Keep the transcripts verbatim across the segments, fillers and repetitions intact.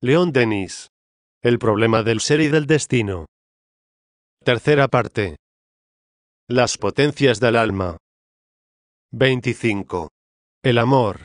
Leon Denis. El problema del ser y del destino. Tercera parte. Las potencias del alma. veinticinco. El amor.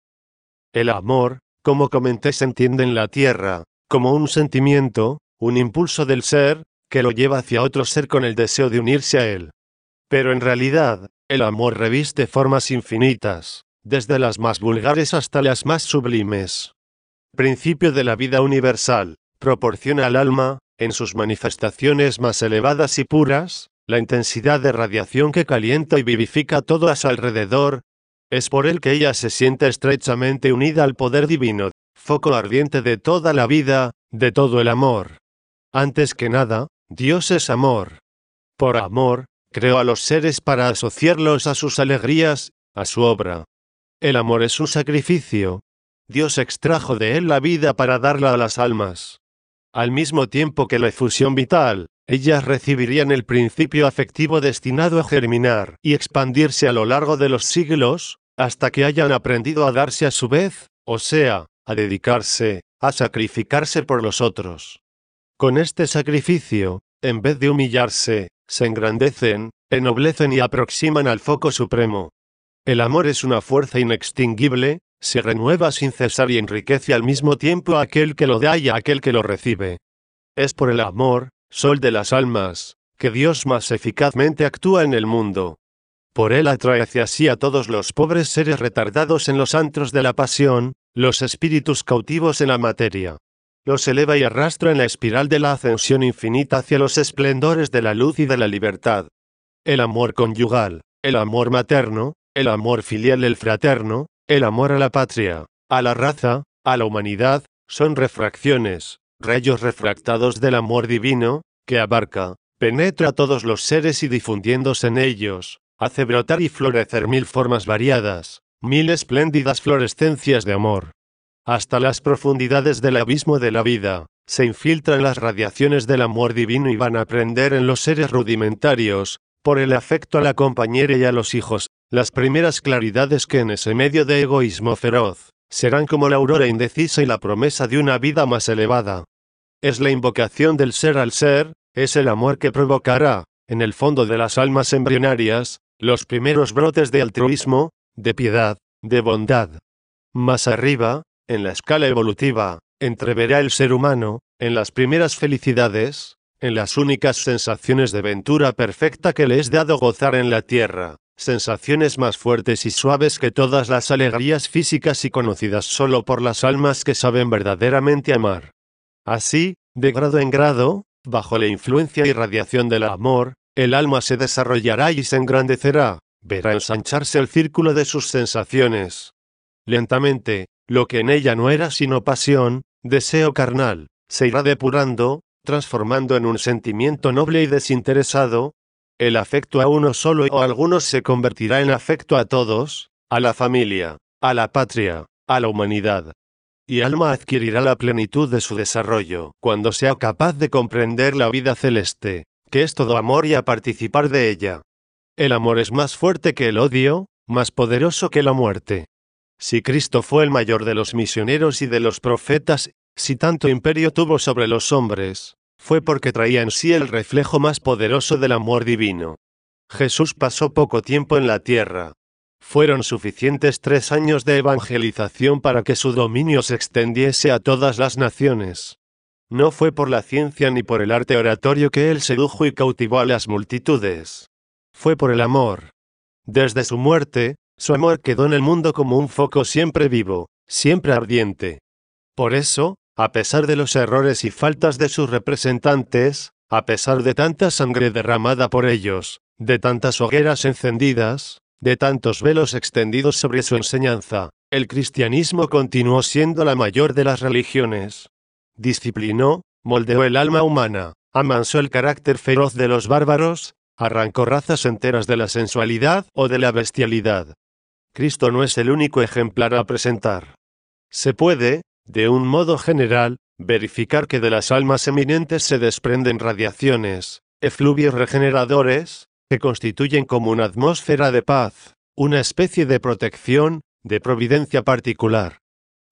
El amor, como comenté, se entiende en la tierra, como un sentimiento, un impulso del ser, que lo lleva hacia otro ser con el deseo de unirse a él. Pero en realidad, el amor reviste formas infinitas, desde las más vulgares hasta las más sublimes. Principio de la vida universal, proporciona al alma, en sus manifestaciones más elevadas y puras, la intensidad de radiación que calienta y vivifica todo a su alrededor. Es por él que ella se siente estrechamente unida al poder divino, foco ardiente de toda la vida, de todo el amor. Antes que nada, Dios es amor. Por amor, creó a los seres para asociarlos a sus alegrías, a su obra. El amor es un sacrificio. Dios extrajo de él la vida para darla a las almas. Al mismo tiempo que la efusión vital, ellas recibirían el principio afectivo destinado a germinar y expandirse a lo largo de los siglos, hasta que hayan aprendido a darse a su vez, o sea, a dedicarse, a sacrificarse por los otros. Con este sacrificio, en vez de humillarse, se engrandecen, ennoblecen y aproximan al foco supremo. El amor es una fuerza inextinguible, se renueva sin cesar y enriquece al mismo tiempo a aquel que lo da y a aquel que lo recibe. Es por el amor, sol de las almas, que Dios más eficazmente actúa en el mundo. Por él atrae hacia sí a todos los pobres seres retardados en los antros de la pasión, los espíritus cautivos en la materia. Los eleva y arrastra en la espiral de la ascensión infinita hacia los esplendores de la luz y de la libertad. El amor conyugal, el amor materno, el amor filial, el fraterno, el amor a la patria, a la raza, a la humanidad, son refracciones, rayos refractados del amor divino, que abarca, penetra a todos los seres y difundiéndose en ellos, hace brotar y florecer mil formas variadas, mil espléndidas florescencias de amor. Hasta las profundidades del abismo de la vida, se infiltran las radiaciones del amor divino y van a prender en los seres rudimentarios, por el afecto a la compañera y a los hijos, las primeras claridades que en ese medio de egoísmo feroz, serán como la aurora indecisa y la promesa de una vida más elevada. Es la invocación del ser al ser, es el amor que provocará, en el fondo de las almas embrionarias, los primeros brotes de altruismo, de piedad, de bondad. Más arriba, en la escala evolutiva, entreverá el ser humano, en las primeras felicidades, en las únicas sensaciones de ventura perfecta que le es dado gozar en la tierra, sensaciones más fuertes y suaves que todas las alegrías físicas y conocidas solo por las almas que saben verdaderamente amar. Así, de grado en grado, bajo la influencia y radiación del amor, el alma se desarrollará y se engrandecerá, verá ensancharse el círculo de sus sensaciones. Lentamente, lo que en ella no era sino pasión, deseo carnal, se irá depurando, transformando en un sentimiento noble y desinteresado. El afecto a uno solo o a algunos se convertirá en afecto a todos, a la familia, a la patria, a la humanidad. Y alma adquirirá la plenitud de su desarrollo cuando sea capaz de comprender la vida celeste, que es todo amor y a participar de ella. El amor es más fuerte que el odio, más poderoso que la muerte. Si Cristo fue el mayor de los misioneros y de los profetas, si tanto imperio tuvo sobre los hombres, fue porque traía en sí el reflejo más poderoso del amor divino. Jesús pasó poco tiempo en la tierra. Fueron suficientes tres años de evangelización para que su dominio se extendiese a todas las naciones. No fue por la ciencia ni por el arte oratorio que él sedujo y cautivó a las multitudes. Fue por el amor. Desde su muerte, su amor quedó en el mundo como un foco siempre vivo, siempre ardiente. Por eso, a pesar de los errores y faltas de sus representantes, a pesar de tanta sangre derramada por ellos, de tantas hogueras encendidas, de tantos velos extendidos sobre su enseñanza, el cristianismo continuó siendo la mayor de las religiones. Disciplinó, moldeó el alma humana, amansó el carácter feroz de los bárbaros, arrancó razas enteras de la sensualidad o de la bestialidad. Cristo no es el único ejemplar a presentar. Se puede, de un modo general, verificar que de las almas eminentes se desprenden radiaciones, efluvios regeneradores, que constituyen como una atmósfera de paz, una especie de protección, de providencia particular.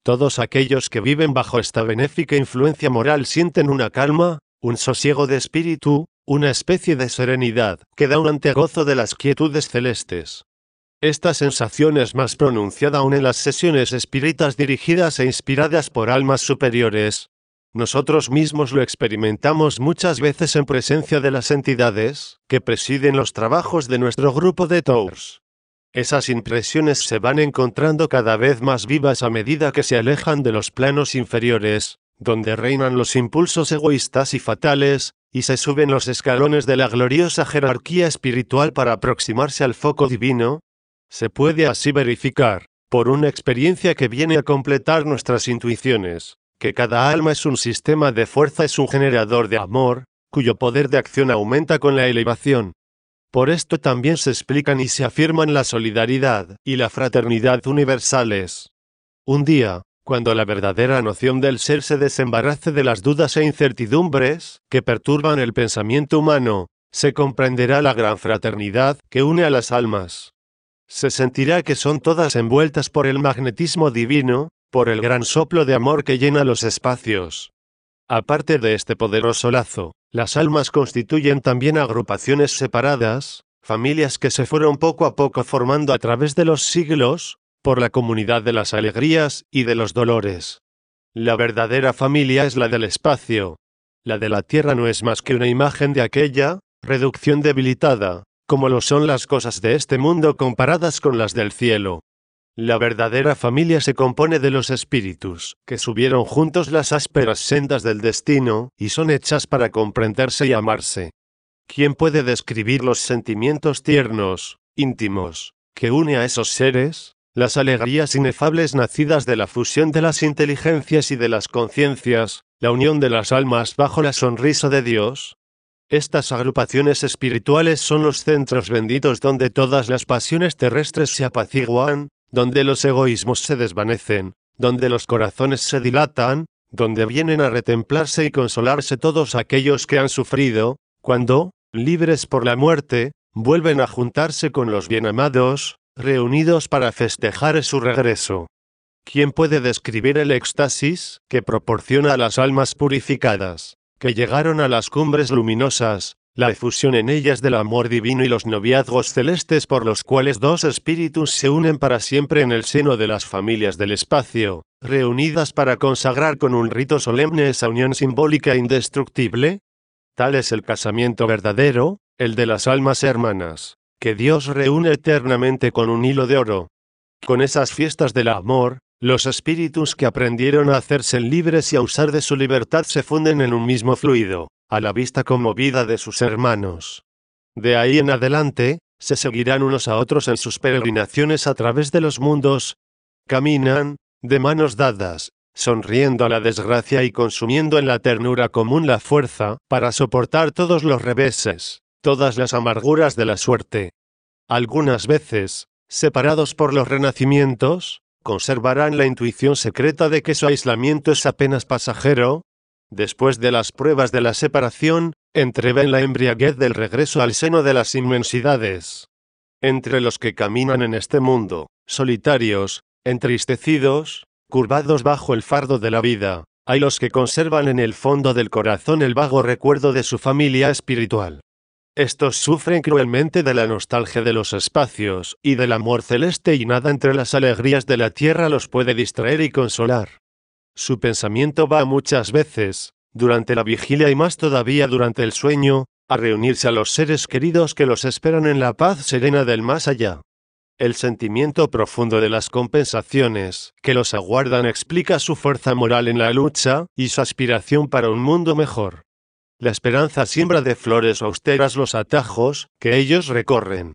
Todos aquellos que viven bajo esta benéfica influencia moral sienten una calma, un sosiego de espíritu, una especie de serenidad que da un antegozo de las quietudes celestes. Esta sensación es más pronunciada aún en las sesiones espíritas dirigidas e inspiradas por almas superiores. Nosotros mismos lo experimentamos muchas veces en presencia de las entidades que presiden los trabajos de nuestro grupo de tours. Esas impresiones se van encontrando cada vez más vivas a medida que se alejan de los planos inferiores, donde reinan los impulsos egoístas y fatales, y se suben los escalones de la gloriosa jerarquía espiritual para aproximarse al foco divino. Se puede así verificar, por una experiencia que viene a completar nuestras intuiciones, que cada alma es un sistema de fuerza, es un generador de amor, cuyo poder de acción aumenta con la elevación. Por esto también se explican y se afirman la solidaridad y la fraternidad universales. Un día, cuando la verdadera noción del ser se desembarace de las dudas e incertidumbres que perturban el pensamiento humano, se comprenderá la gran fraternidad que une a las almas. Se sentirá que son todas envueltas por el magnetismo divino, por el gran soplo de amor que llena los espacios. Aparte de este poderoso lazo, las almas constituyen también agrupaciones separadas, familias que se fueron poco a poco formando a través de los siglos, por la comunidad de las alegrías y de los dolores. La verdadera familia es la del espacio. La de la tierra no es más que una imagen de aquella reducción debilitada, como lo son las cosas de este mundo comparadas con las del cielo. La verdadera familia se compone de los espíritus, que subieron juntos las ásperas sendas del destino, y son hechas para comprenderse y amarse. ¿Quién puede describir los sentimientos tiernos, íntimos, que une a esos seres? Las alegrías inefables nacidas de la fusión de las inteligencias y de las conciencias, la unión de las almas bajo la sonrisa de Dios. Estas agrupaciones espirituales son los centros benditos donde todas las pasiones terrestres se apaciguan, donde los egoísmos se desvanecen, donde los corazones se dilatan, donde vienen a retemplarse y consolarse todos aquellos que han sufrido, cuando, libres por la muerte, vuelven a juntarse con los bienamados, reunidos para festejar su regreso. ¿Quién puede describir el éxtasis que proporciona a las almas purificadas, que llegaron a las cumbres luminosas, la efusión en ellas del amor divino y los noviazgos celestes por los cuales dos espíritus se unen para siempre en el seno de las familias del espacio, reunidas para consagrar con un rito solemne esa unión simbólica e indestructible? Tal es el casamiento verdadero, el de las almas hermanas, que Dios reúne eternamente con un hilo de oro. Con esas fiestas del amor, los espíritus que aprendieron a hacerse libres y a usar de su libertad se funden en un mismo fluido, a la vista conmovida de sus hermanos. De ahí en adelante, se seguirán unos a otros en sus peregrinaciones a través de los mundos. Caminan, de manos dadas, sonriendo a la desgracia y consumiendo en la ternura común la fuerza para soportar todos los reveses, todas las amarguras de la suerte. Algunas veces, separados por los renacimientos, conservarán la intuición secreta de que su aislamiento es apenas pasajero. Después de las pruebas de la separación, entreven la embriaguez del regreso al seno de las inmensidades. Entre los que caminan en este mundo, solitarios, entristecidos, curvados bajo el fardo de la vida, hay los que conservan en el fondo del corazón el vago recuerdo de su familia espiritual. Estos sufren cruelmente de la nostalgia de los espacios y del amor celeste y nada entre las alegrías de la tierra los puede distraer y consolar. Su pensamiento va muchas veces, durante la vigilia y más todavía durante el sueño, a reunirse a los seres queridos que los esperan en la paz serena del más allá. El sentimiento profundo de las compensaciones que los aguardan explica su fuerza moral en la lucha y su aspiración para un mundo mejor. La esperanza siembra de flores austeras los atajos que ellos recorren.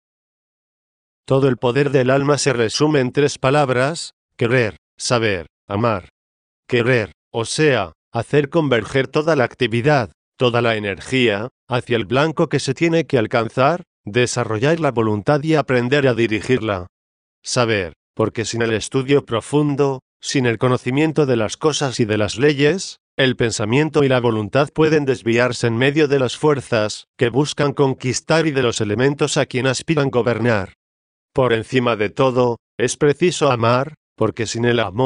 Todo el poder del alma se resume en tres palabras: querer, saber, amar. Querer, o sea, hacer converger toda la actividad, toda la energía, hacia el blanco que se tiene que alcanzar, desarrollar la voluntad y aprender a dirigirla. Saber, porque sin el estudio profundo, sin el conocimiento de las cosas y de las leyes, el pensamiento y la voluntad pueden desviarse en medio de las fuerzas que buscan conquistar y de los elementos a quien aspiran gobernar. Por encima de todo, es preciso amar, porque sin el amor,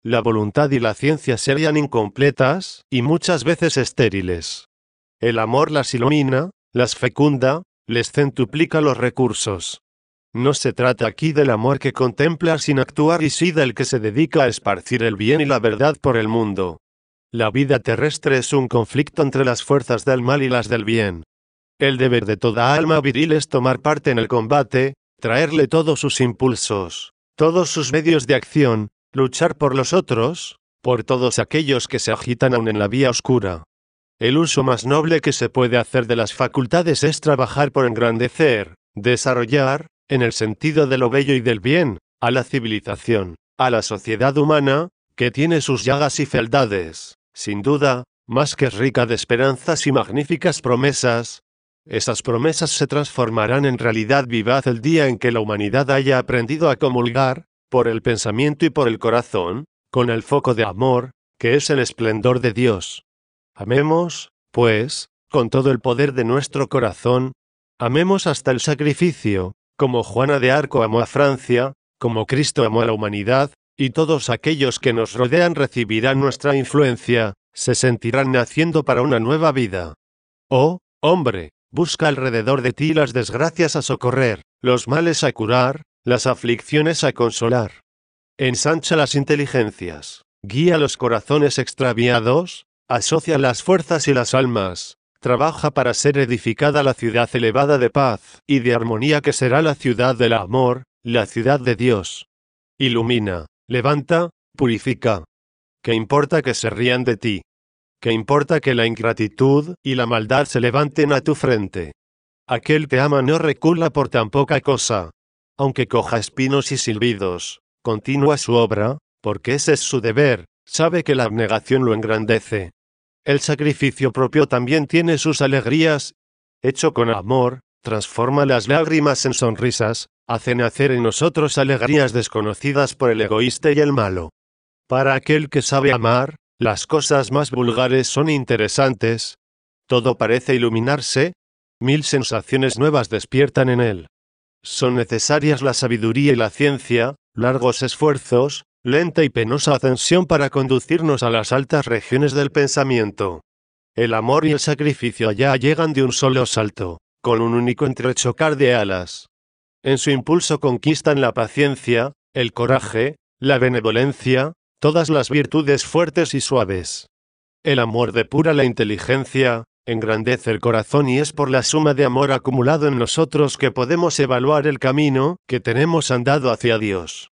la voluntad y la ciencia serían incompletas y muchas veces estériles. El amor las ilumina, las fecunda, les centuplica los recursos. No se trata aquí del amor que contempla sin actuar y sí del que se dedica a esparcir el bien y la verdad por el mundo. La vida terrestre es un conflicto entre las fuerzas del mal y las del bien. El deber de toda alma viril es tomar parte en el combate, traerle todos sus impulsos, todos sus medios de acción, luchar por los otros, por todos aquellos que se agitan aún en la vía oscura. El uso más noble que se puede hacer de las facultades es trabajar por engrandecer, desarrollar, en el sentido de lo bello y del bien, a la civilización, a la sociedad humana, que tiene sus llagas y fealdades, sin duda, más que rica de esperanzas y magníficas promesas. Esas promesas se transformarán en realidad vivaz el día en que la humanidad haya aprendido a comulgar, por el pensamiento y por el corazón, con el foco de amor, que es el esplendor de Dios. Amemos, pues, con todo el poder de nuestro corazón, amemos hasta el sacrificio, como Juana de Arco amó a Francia, como Cristo amó a la humanidad, y todos aquellos que nos rodean recibirán nuestra influencia, se sentirán naciendo para una nueva vida. Oh, hombre, busca alrededor de ti las desgracias a socorrer, los males a curar, las aflicciones a consolar. Ensancha las inteligencias, guía los corazones extraviados, asocia las fuerzas y las almas. Trabaja para ser edificada la ciudad elevada de paz y de armonía que será la ciudad del amor, la ciudad de Dios. Ilumina, levanta, purifica. ¿Qué importa que se rían de ti? ¿Qué importa que la ingratitud y la maldad se levanten a tu frente? Aquel que ama no recula por tan poca cosa. Aunque coja espinos y silbidos, continúa su obra, porque ese es su deber, sabe que la abnegación lo engrandece. El sacrificio propio también tiene sus alegrías. Hecho con amor, transforma las lágrimas en sonrisas, hace nacer en nosotros alegrías desconocidas por el egoísta y el malo. Para aquel que sabe amar, las cosas más vulgares son interesantes. Todo parece iluminarse. Mil sensaciones nuevas despiertan en él. Son necesarias la sabiduría y la ciencia, largos esfuerzos, lenta y penosa ascensión para conducirnos a las altas regiones del pensamiento. El amor y el sacrificio allá llegan de un solo salto, con un único entrechocar de alas. En su impulso conquistan la paciencia, el coraje, la benevolencia, todas las virtudes fuertes y suaves. El amor depura la inteligencia, engrandece el corazón y es por la suma de amor acumulado en nosotros que podemos evaluar el camino que tenemos andado hacia Dios.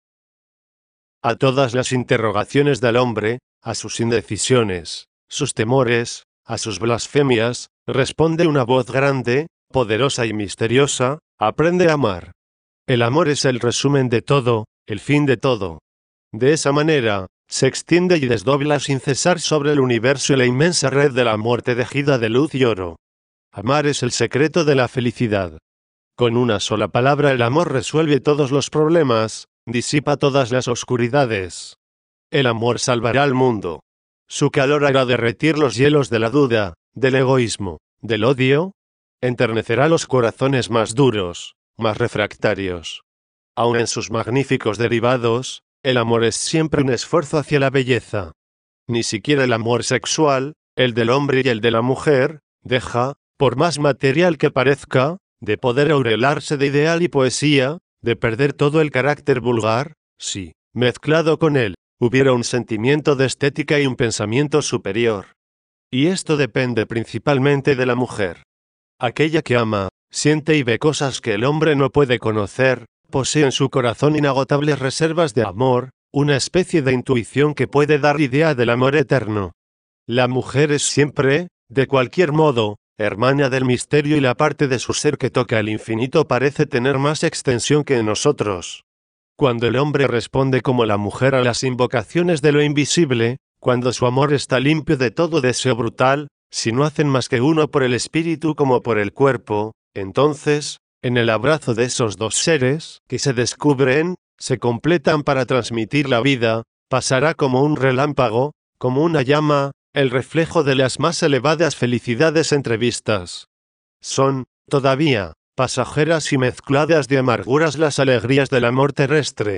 A todas las interrogaciones del hombre, a sus indecisiones, sus temores, a sus blasfemias, responde una voz grande, poderosa y misteriosa: aprende a amar. El amor es el resumen de todo, el fin de todo. De esa manera, se extiende y desdobla sin cesar sobre el universo la inmensa red de la muerte tejida de luz y oro. Amar es el secreto de la felicidad. Con una sola palabra el amor resuelve todos los problemas, disipa todas las oscuridades. El amor salvará al mundo. Su calor hará derretir los hielos de la duda, del egoísmo, del odio. Enternecerá los corazones más duros, más refractarios. Aun en sus magníficos derivados, el amor es siempre un esfuerzo hacia la belleza. Ni siquiera el amor sexual, el del hombre y el de la mujer, deja, por más material que parezca, de poder aurelarse de ideal y poesía, de perder todo el carácter vulgar, si, mezclado con él, hubiera un sentimiento de estética y un pensamiento superior. Y esto depende principalmente de la mujer. Aquella que ama, siente y ve cosas que el hombre no puede conocer, posee en su corazón inagotables reservas de amor, una especie de intuición que puede dar idea del amor eterno. La mujer es siempre, de cualquier modo, hermana del misterio y la parte de su ser que toca el infinito parece tener más extensión que en nosotros. Cuando el hombre responde como la mujer a las invocaciones de lo invisible, cuando su amor está limpio de todo deseo brutal, si no hacen más que uno por el espíritu como por el cuerpo, entonces, en el abrazo de esos dos seres, que se descubren, se completan para transmitir la vida, pasará como un relámpago, como una llama, el reflejo de las más elevadas felicidades entrevistas. Son, todavía, pasajeras y mezcladas de amarguras las alegrías del amor terrestre.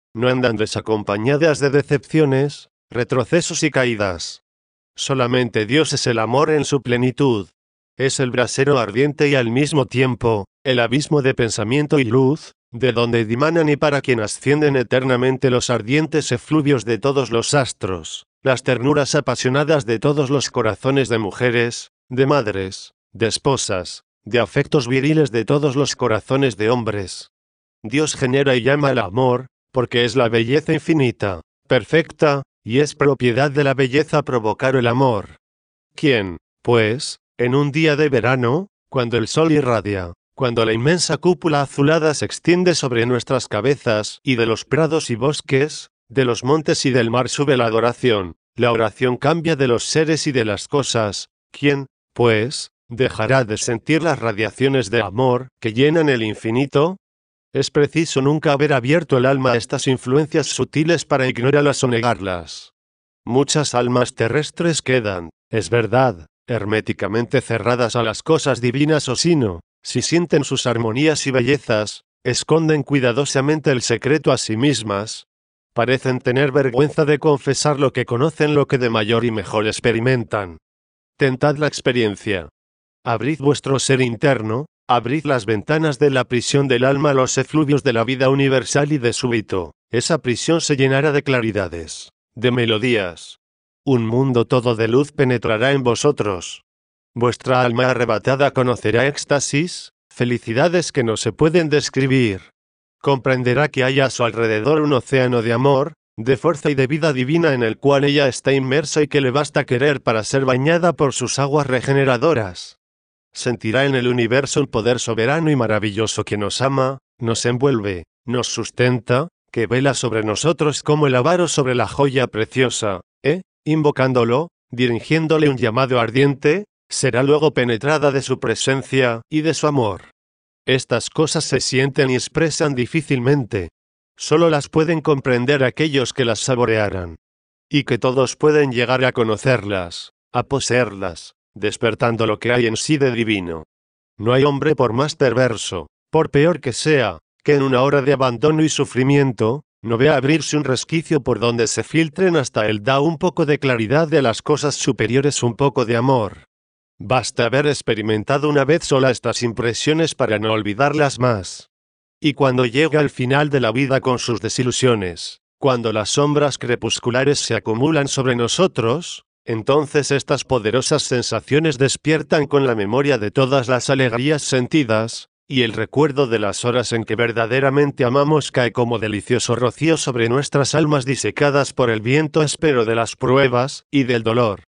no andan desacompañadas de decepciones, retrocesos y caídas. Solamente Dios es el amor en su plenitud. Es el brasero ardiente y al mismo tiempo, el abismo de pensamiento y luz, de donde dimanan y para quien ascienden eternamente los ardientes efluvios de todos los astros, las ternuras apasionadas de todos los corazones de mujeres, de madres, de esposas, de afectos viriles de todos los corazones de hombres. Dios genera y llama al amor, porque es la belleza infinita, perfecta, y es propiedad de la belleza provocar el amor. ¿Quién, pues, en un día de verano, cuando el sol irradia, cuando la inmensa cúpula azulada se extiende sobre nuestras cabezas, y de los prados y bosques, de los montes y del mar sube la adoración, la oración cambia de los seres y de las cosas, ¿quién, pues, dejará de sentir las radiaciones de amor que llenan el infinito? Es preciso nunca haber abierto el alma a estas influencias sutiles para ignorarlas o negarlas. Muchas almas terrestres quedan, es verdad, herméticamente cerradas a las cosas divinas o sino, si sienten sus armonías y bellezas, esconden cuidadosamente el secreto a sí mismas. Parecen tener vergüenza de confesar lo que conocen, lo que de mayor y mejor experimentan. Tentad la experiencia. Abrid vuestro ser interno, abrid las ventanas de la prisión del alma a los efluvios de la vida universal y de súbito, esa prisión se llenará de claridades, de melodías. Un mundo todo de luz penetrará en vosotros. Vuestra alma arrebatada conocerá éxtasis, felicidades que no se pueden describir. Comprenderá que hay a su alrededor un océano de amor, de fuerza y de vida divina en el cual ella está inmersa y que le basta querer para ser bañada por sus aguas regeneradoras. Sentirá en el universo un poder soberano y maravilloso que nos ama, nos envuelve, nos sustenta, que vela sobre nosotros como el avaro sobre la joya preciosa, ¿eh? Invocándolo, dirigiéndole un llamado ardiente, será luego penetrada de su presencia y de su amor. Estas cosas se sienten y expresan difícilmente. Solo las pueden comprender aquellos que las saborearan. Y que todos pueden llegar a conocerlas, a poseerlas, despertando lo que hay en sí de divino. No hay hombre por más perverso, por peor que sea, que en una hora de abandono y sufrimiento, no vea abrirse un resquicio por donde se filtren hasta él da un poco de claridad de las cosas superiores, un poco de amor. Basta haber experimentado una vez sola estas impresiones para no olvidarlas más. Y cuando llega al final de la vida con sus desilusiones, cuando las sombras crepusculares se acumulan sobre nosotros, entonces estas poderosas sensaciones despiertan con la memoria de todas las alegrías sentidas, y el recuerdo de las horas en que verdaderamente amamos cae como delicioso rocío sobre nuestras almas disecadas por el viento áspero de las pruebas y del dolor.